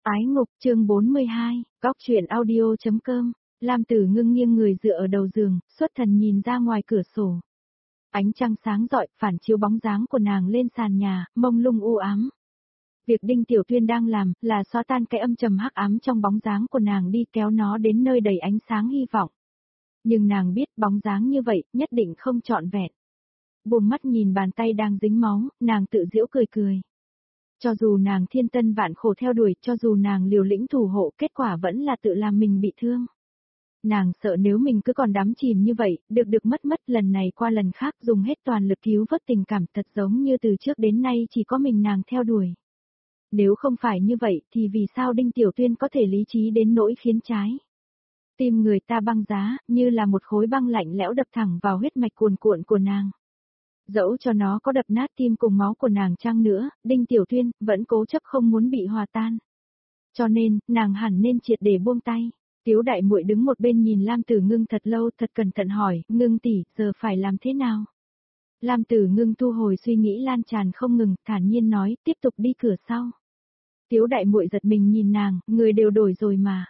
Ái Ngục chương 42, góc truyện audio.com, Lam Tử Ngưng nghiêng người dựa ở đầu giường, xuất thần nhìn ra ngoài cửa sổ. Ánh trăng sáng rọi, phản chiếu bóng dáng của nàng lên sàn nhà, mông lung u ám. Việc Đinh Tiểu Tuyên đang làm, là xóa tan cái âm trầm hắc ám trong bóng dáng của nàng đi, kéo nó đến nơi đầy ánh sáng hy vọng. Nhưng nàng biết bóng dáng như vậy, nhất định không trọn vẹn. Buông mắt nhìn bàn tay đang dính máu, nàng tự giễu cười cười. Cho dù nàng thiên tân vạn khổ theo đuổi, cho dù nàng liều lĩnh thủ hộ, kết quả vẫn là tự làm mình bị thương. Nàng sợ nếu mình cứ còn đắm chìm như vậy, được mất lần này qua lần khác, dùng hết toàn lực cứu vớt tình cảm, thật giống như từ trước đến nay chỉ có mình nàng theo đuổi. Nếu không phải như vậy thì vì sao Đinh Tiểu Tuyên có thể lý trí đến nỗi khiến trái tim người ta băng giá, như là một khối băng lạnh lẽo đập thẳng vào huyết mạch cuồn cuộn của nàng. Dẫu cho nó có đập nát tim cùng máu của nàng chăng nữa, Đinh Tiểu Tuyên vẫn cố chấp không muốn bị hòa tan. Cho nên, nàng hẳn nên triệt để buông tay. Tiếu đại muội đứng một bên nhìn Lam Tử Ngưng thật lâu, thật cẩn thận hỏi, Ngưng tỷ, giờ phải làm thế nào? Lam Tử Ngưng thu hồi suy nghĩ lan tràn không ngừng, thản nhiên nói, tiếp tục đi cửa sau. Tiếu đại muội giật mình nhìn nàng, người đều đổi rồi mà.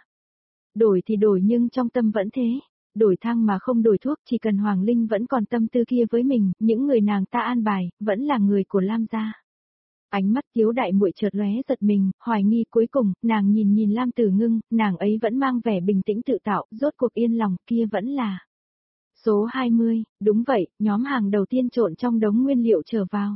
Đổi thì đổi nhưng trong tâm vẫn thế. Đổi thang mà không đổi thuốc, chỉ cần Hoàng Linh vẫn còn tâm tư kia với mình, những người nàng ta an bài, vẫn là người của Lam gia. Ánh mắt Tiếu đại muội chợt lóe giật mình, hoài nghi, cuối cùng, nàng nhìn Lam Tử Ngưng, nàng ấy vẫn mang vẻ bình tĩnh tự tạo, rốt cuộc yên lòng, kia vẫn là số 20, đúng vậy, nhóm hàng đầu tiên trộn trong đống nguyên liệu trở vào.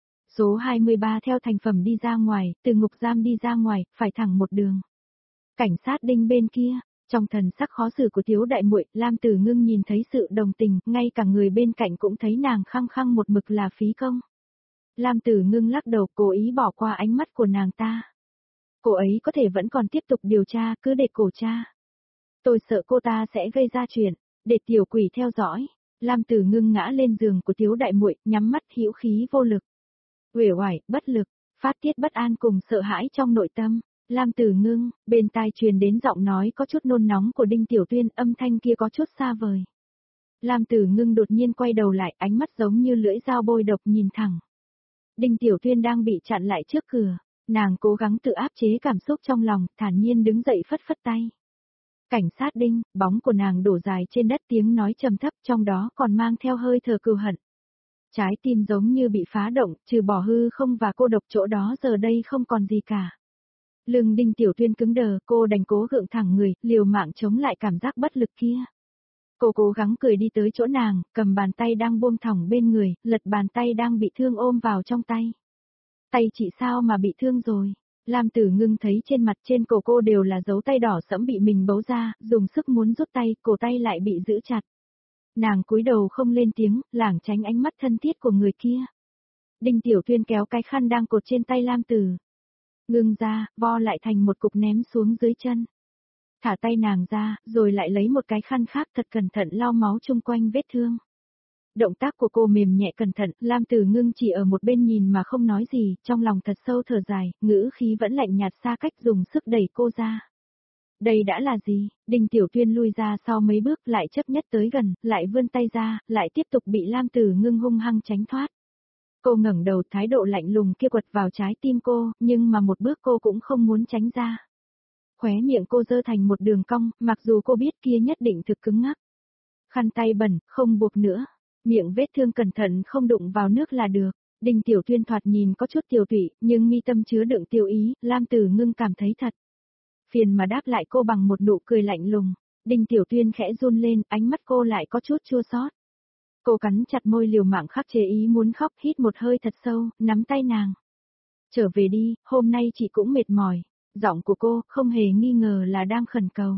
Số 23 theo thành phẩm đi ra ngoài, từ ngục giam đi ra ngoài, phải thẳng một đường. Cảnh sát Đinh bên kia. Trong thần sắc khó xử của Tiếu đại muội, Lam Tử Ngưng nhìn thấy sự đồng tình, ngay cả người bên cạnh cũng thấy nàng khăng khăng một mực là phí công. Lam Tử Ngưng lắc đầu, cố ý bỏ qua ánh mắt của nàng ta. Cô ấy có thể vẫn còn tiếp tục điều tra, cứ để cổ tra. Tôi sợ cô ta sẽ gây ra chuyện, để tiểu quỷ theo dõi. Lam Tử Ngưng ngã lên giường của Tiếu đại muội, nhắm mắt hữu khí vô lực. Uể oải, bất lực, phát tiết bất an cùng sợ hãi trong nội tâm. Lam Tử Ngưng, bên tai truyền đến giọng nói có chút nôn nóng của Đinh Tiểu Tuyên, âm thanh kia có chút xa vời. Lam Tử Ngưng đột nhiên quay đầu lại, ánh mắt giống như lưỡi dao bôi độc nhìn thẳng. Đinh Tiểu Tuyên đang bị chặn lại trước cửa, nàng cố gắng tự áp chế cảm xúc trong lòng, thản nhiên đứng dậy phất phất tay. Cảnh sát Đinh, bóng của nàng đổ dài trên đất, tiếng nói trầm thấp, trong đó còn mang theo hơi thở cừu hận. Trái tim giống như bị phá động, trừ bỏ hư không và cô độc, chỗ đó giờ đây không còn gì cả. Lưng Đinh Tiểu Tuyên cứng đờ, cô đành cố gượng thẳng người, liều mạng chống lại cảm giác bất lực kia. Cô cố gắng cười đi tới chỗ nàng, cầm bàn tay đang buông thõng bên người, lật bàn tay đang bị thương ôm vào trong tay. Tay chị sao mà bị thương rồi? Lam Tử Ngưng thấy trên mặt trên cổ cô đều là dấu tay đỏ sẫm bị mình bấu ra, dùng sức muốn rút tay, cổ tay lại bị giữ chặt. Nàng cúi đầu không lên tiếng, lảng tránh ánh mắt thân thiết của người kia. Đinh Tiểu Tuyên kéo cái khăn đang cột trên tay Lam Tử Ngưng ra, vo lại thành một cục ném xuống dưới chân. Thả tay nàng ra, rồi lại lấy một cái khăn khác thật cẩn thận lau máu chung quanh vết thương. Động tác của cô mềm nhẹ cẩn thận, Lam Tử Ngưng chỉ ở một bên nhìn mà không nói gì, trong lòng thật sâu thở dài, ngữ khí vẫn lạnh nhạt xa cách, dùng sức đẩy cô ra. Đây đã là gì? Đinh Tiểu Tuyên lui ra sau mấy bước, lại chấp nhất tới gần, lại vươn tay ra, lại tiếp tục bị Lam Tử Ngưng hung hăng tránh thoát. Cô ngẩng đầu, thái độ lạnh lùng kia quật vào trái tim cô, nhưng mà một bước cô cũng không muốn tránh ra. Khóe miệng cô giơ thành một đường cong, mặc dù cô biết kia nhất định thực cứng ngắc. Khăn tay bẩn, không buộc nữa. Miệng vết thương cẩn thận không đụng vào nước là được. Đinh Tiểu Tuyên thoạt nhìn có chút tiều tụy, nhưng mi tâm chứa đựng tiêu ý, Lam Tử Ngưng cảm thấy thật phiền mà đáp lại cô bằng một nụ cười lạnh lùng. Đinh Tiểu Tuyên khẽ run lên, ánh mắt cô lại có chút chua xót. Cô cắn chặt môi liều mạng khắc chế ý muốn khóc, hít một hơi thật sâu, nắm tay nàng. Trở về đi, hôm nay chị cũng mệt mỏi. Giọng của cô không hề nghi ngờ là đang khẩn cầu.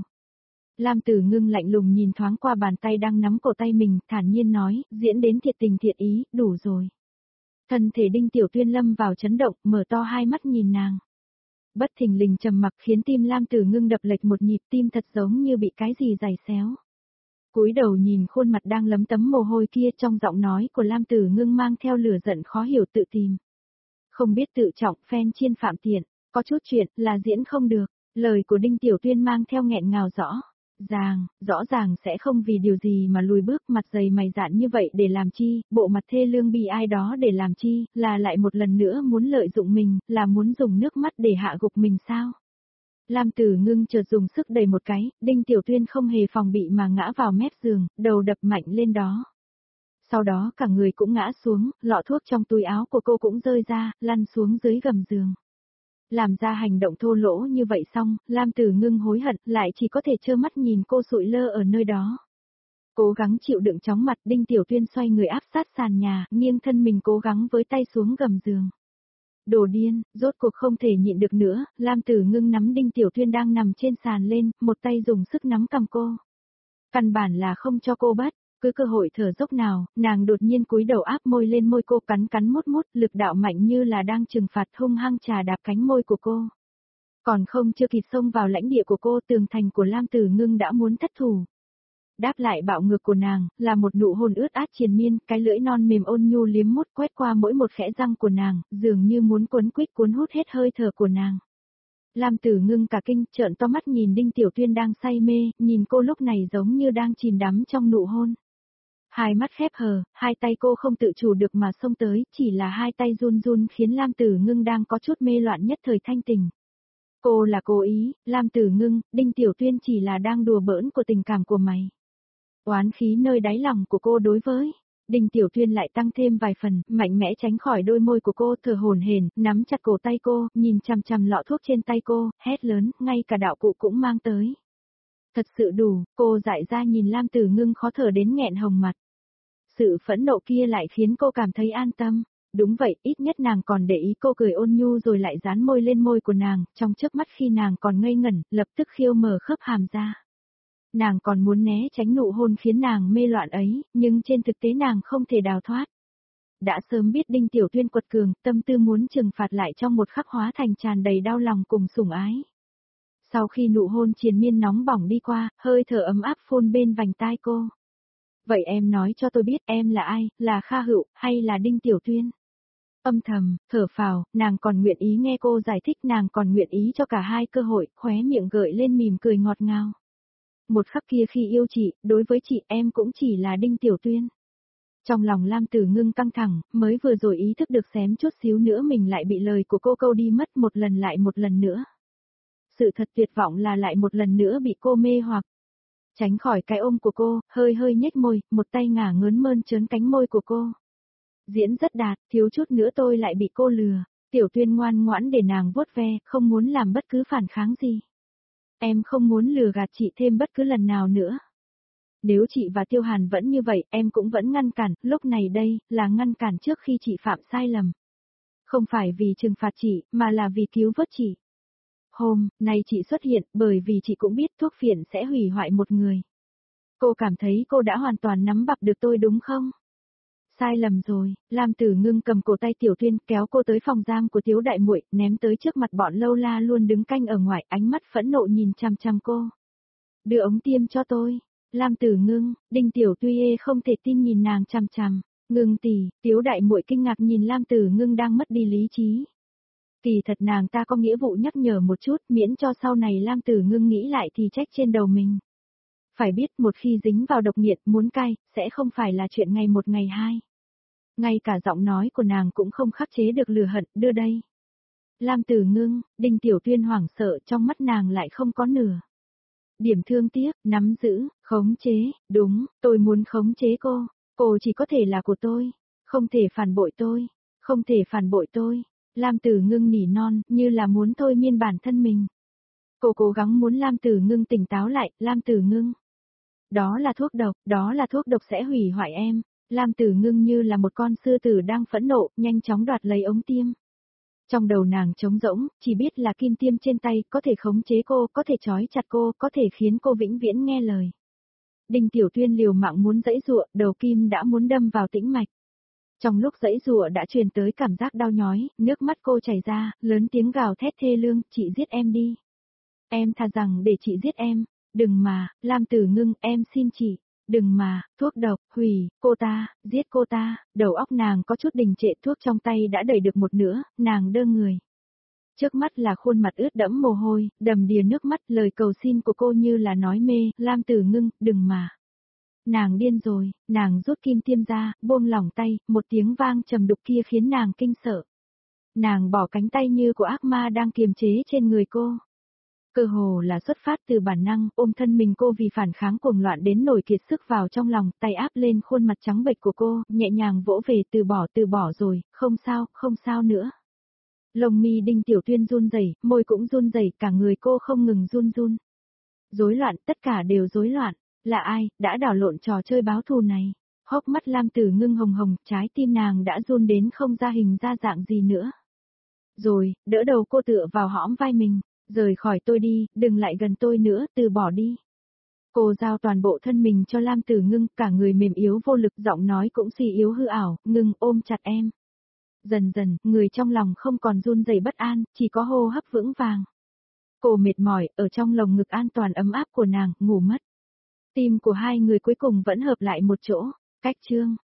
Lam Tử Ngưng lạnh lùng nhìn thoáng qua bàn tay đang nắm cổ tay mình, thản nhiên nói, diễn đến thiệt tình thiện ý, đủ rồi. Thân thể Đinh Tiểu Tuyên lâm vào chấn động, mở to hai mắt nhìn nàng. Bất thình lình trầm mặc khiến tim Lam Tử Ngưng đập lệch một nhịp, tim thật giống như bị cái gì giày xéo. Cúi đầu nhìn khuôn mặt đang lấm tấm mồ hôi kia, trong giọng nói của Lam Tử Ngưng mang theo lửa giận khó hiểu tự tìm. Không biết tự trọng, phen chiên phạm tiện, có chút chuyện là diễn không được, lời của Đinh Tiểu Tuyên mang theo nghẹn ngào rõ ràng sẽ không vì điều gì mà lùi bước, mặt dày mày dạn như vậy để làm chi, bộ mặt thê lương bi ai đó để làm chi, là lại một lần nữa muốn lợi dụng mình, là muốn dùng nước mắt để hạ gục mình sao? Lam Tử Ngưng chợt dùng sức đẩy một cái, Đinh Tiểu Tuyên không hề phòng bị mà ngã vào mép giường, đầu đập mạnh lên đó. Sau đó cả người cũng ngã xuống, lọ thuốc trong túi áo của cô cũng rơi ra, lăn xuống dưới gầm giường. Làm ra hành động thô lỗ như vậy xong, Lam Tử Ngưng hối hận, lại chỉ có thể trơ mắt nhìn cô sụi lơ ở nơi đó. Cố gắng chịu đựng chóng mặt, Đinh Tiểu Tuyên xoay người áp sát sàn nhà, nghiêng thân mình cố gắng với tay xuống gầm giường. Đồ điên, rốt cuộc không thể nhịn được nữa, Lam Tử Ngưng nắm Đinh Tiểu Tuyên đang nằm trên sàn lên, một tay dùng sức nắm cằm cô. Căn bản là không cho cô bắt, cứ cơ hội thở dốc nào, nàng đột nhiên cúi đầu áp môi lên môi cô, cắn cắn mút mút, lực đạo mạnh như là đang trừng phạt, hung hăng chà đạp cánh môi của cô. Còn không chưa kịp xông vào lãnh địa của cô, tường thành của Lam Tử Ngưng đã muốn thất thủ. Đáp lại bạo ngược của nàng, là một nụ hôn ướt át triền miên, cái lưỡi non mềm ôn nhu liếm mút quét qua mỗi một khẽ răng của nàng, dường như muốn cuốn quýt cuốn hút hết hơi thở của nàng. Lam Tử Ngưng cả kinh, trợn to mắt nhìn Đinh Tiểu Tuyên đang say mê, nhìn cô lúc này giống như đang chìm đắm trong nụ hôn. Hai mắt khép hờ, hai tay cô không tự chủ được mà xông tới, chỉ là hai tay run run khiến Lam Tử Ngưng đang có chút mê loạn nhất thời thanh tình. Cô là cố ý, Lam Tử Ngưng, Đinh Tiểu Tuyên chỉ là đang đùa bỡn của tình cảm của mày. Oán khí nơi đáy lòng của cô đối với Đinh Tiểu Tuyên lại tăng thêm vài phần, mạnh mẽ tránh khỏi đôi môi của cô, thở hổn hển, nắm chặt cổ tay cô, nhìn chằm chằm lọ thuốc trên tay cô, hét lớn, ngay cả đạo cụ cũng mang tới. Thật sự đủ, cô dại ra nhìn Lam Tử Ngưng khó thở đến nghẹn hồng mặt. Sự phẫn nộ kia lại khiến cô cảm thấy an tâm. Đúng vậy, ít nhất nàng còn để ý cô cười ôn nhu rồi lại dán môi lên môi của nàng, trong chớp mắt khi nàng còn ngây ngẩn, lập tức khiêu mở khớp hàm ra. Nàng còn muốn né tránh nụ hôn khiến nàng mê loạn ấy, nhưng trên thực tế nàng không thể đào thoát. Đã sớm biết Đinh Tiểu Tuyên quật cường, tâm tư muốn trừng phạt lại trong một khắc hóa thành tràn đầy đau lòng cùng sủng ái. Sau khi nụ hôn triền miên nóng bỏng đi qua, hơi thở ấm áp phun bên vành tai cô. Vậy em nói cho tôi biết em là ai, là Kha Hựu, hay là Đinh Tiểu Tuyên? Âm thầm, thở phào, nàng còn nguyện ý nghe cô giải thích, nàng còn nguyện ý cho cả hai cơ hội, khóe miệng gợi lên mỉm cười ngọt ngào. Một khắc kia khi yêu chị, đối với chị em cũng chỉ là Đinh Tiểu Tuyên. Trong lòng Lam Tử Ngưng căng thẳng, mới vừa rồi ý thức được xém chút xíu nữa mình lại bị lời của cô câu đi mất một lần lại một lần nữa. Sự thật tuyệt vọng là lại một lần nữa bị cô mê hoặc. Tránh khỏi cái ôm của cô, hơi hơi nhếch môi, một tay ngả ngớn mơn trớn cánh môi của cô. Diễn rất đạt, thiếu chút nữa tôi lại bị cô lừa. Tiểu Tuyên ngoan ngoãn để nàng vuốt ve, không muốn làm bất cứ phản kháng gì. Em không muốn lừa gạt chị thêm bất cứ lần nào nữa. Nếu chị và Tiêu Hàn vẫn như vậy, em cũng vẫn ngăn cản, lúc này đây, là ngăn cản trước khi chị phạm sai lầm. Không phải vì trừng phạt chị, mà là vì cứu vớt chị. Hôm nay chị xuất hiện, bởi vì chị cũng biết thuốc phiện sẽ hủy hoại một người. Cô cảm thấy cô đã hoàn toàn nắm bắt được tôi đúng không? Sai lầm rồi, Lam Tử Ngưng cầm cổ tay Tiểu Tuyên kéo cô tới phòng giam của Tiếu đại muội, ném tới trước mặt bọn lâu la luôn đứng canh ở ngoài, ánh mắt phẫn nộ nhìn chằm chằm cô. Đưa ống tiêm cho tôi. Lam Tử Ngưng, Đinh Tiểu Tuy không thể tin nhìn nàng chằm chằm. Ngưng tỷ, Tiếu đại muội kinh ngạc nhìn Lam Tử Ngưng đang mất đi lý trí. Kỳ thật nàng ta có nghĩa vụ nhắc nhở một chút, miễn cho sau này Lam Tử Ngưng nghĩ lại thì trách trên đầu mình. Phải biết một khi dính vào độc nghiện muốn cai, sẽ không phải là chuyện ngày một ngày hai. Ngay cả giọng nói của nàng cũng không khắc chế được lửa hận, đưa đây. Lam Tử Ngưng, Đinh Tiểu Tuyên hoảng sợ, trong mắt nàng lại không có nửa điểm thương tiếc, nắm giữ, khống chế, đúng, tôi muốn khống chế cô chỉ có thể là của tôi, không thể phản bội tôi, không thể phản bội tôi. Lam Tử Ngưng nỉ non, như là muốn thôi miên bản thân mình. Cô cố gắng muốn Lam Tử Ngưng tỉnh táo lại, Lam Tử Ngưng. Đó là thuốc độc sẽ hủy hoại em. Lam Tử Ngưng như là một con sư tử đang phẫn nộ, nhanh chóng đoạt lấy ống tiêm. Trong đầu nàng trống rỗng, chỉ biết là kim tiêm trên tay, có thể khống chế cô, có thể trói chặt cô, có thể khiến cô vĩnh viễn nghe lời. Đinh Tiểu Tuyên liều mạng muốn giãy giụa, đầu kim đã muốn đâm vào tĩnh mạch. Trong lúc giãy giụa đã truyền tới cảm giác đau nhói, nước mắt cô chảy ra, lớn tiếng gào thét thê lương, chị giết em đi. Em thà rằng để chị giết em, đừng mà, Lam Tử Ngưng, em xin chị. Đừng mà, thuốc độc, hủy, cô ta, giết cô ta, đầu óc nàng có chút đình trệ, thuốc trong tay đã đẩy được một nửa, nàng đơ người. Trước mắt là khuôn mặt ướt đẫm mồ hôi, đầm đìa nước mắt, lời cầu xin của cô như là nói mê, Lam Tử Ngưng, đừng mà. Nàng điên rồi, nàng rút kim tiêm ra, buông lỏng tay, một tiếng vang trầm đục kia khiến nàng kinh sợ. Nàng bỏ cánh tay như của ác ma đang kiềm chế trên người cô. Cơ hồ là xuất phát từ bản năng, ôm thân mình cô vì phản kháng cuồng loạn đến nổi kiệt sức vào trong lòng, tay áp lên khuôn mặt trắng bệch của cô, nhẹ nhàng vỗ về từ bỏ rồi, không sao nữa. Lông mi Đinh Tiểu Tuyên run rẩy, môi cũng run rẩy, cả người cô không ngừng run run. Rối loạn, tất cả đều rối loạn, là ai, đã đảo lộn trò chơi báo thù này. Hốc mắt Lam Tử Ngưng hồng hồng, trái tim nàng đã run đến không ra hình ra dạng gì nữa. Rồi, đỡ đầu cô tựa vào hõm vai mình, rời khỏi tôi đi, đừng lại gần tôi nữa, từ bỏ đi. Cô giao toàn bộ thân mình cho Lam Tử Ngưng, cả người mềm yếu vô lực, giọng nói cũng suy yếu hư ảo, Ngưng ôm chặt em. Dần dần, người trong lòng không còn run rẩy bất an, chỉ có hô hấp vững vàng. Cô mệt mỏi, ở trong lồng ngực an toàn ấm áp của nàng, ngủ mất. Tim của hai người cuối cùng vẫn hợp lại một chỗ, cách chương.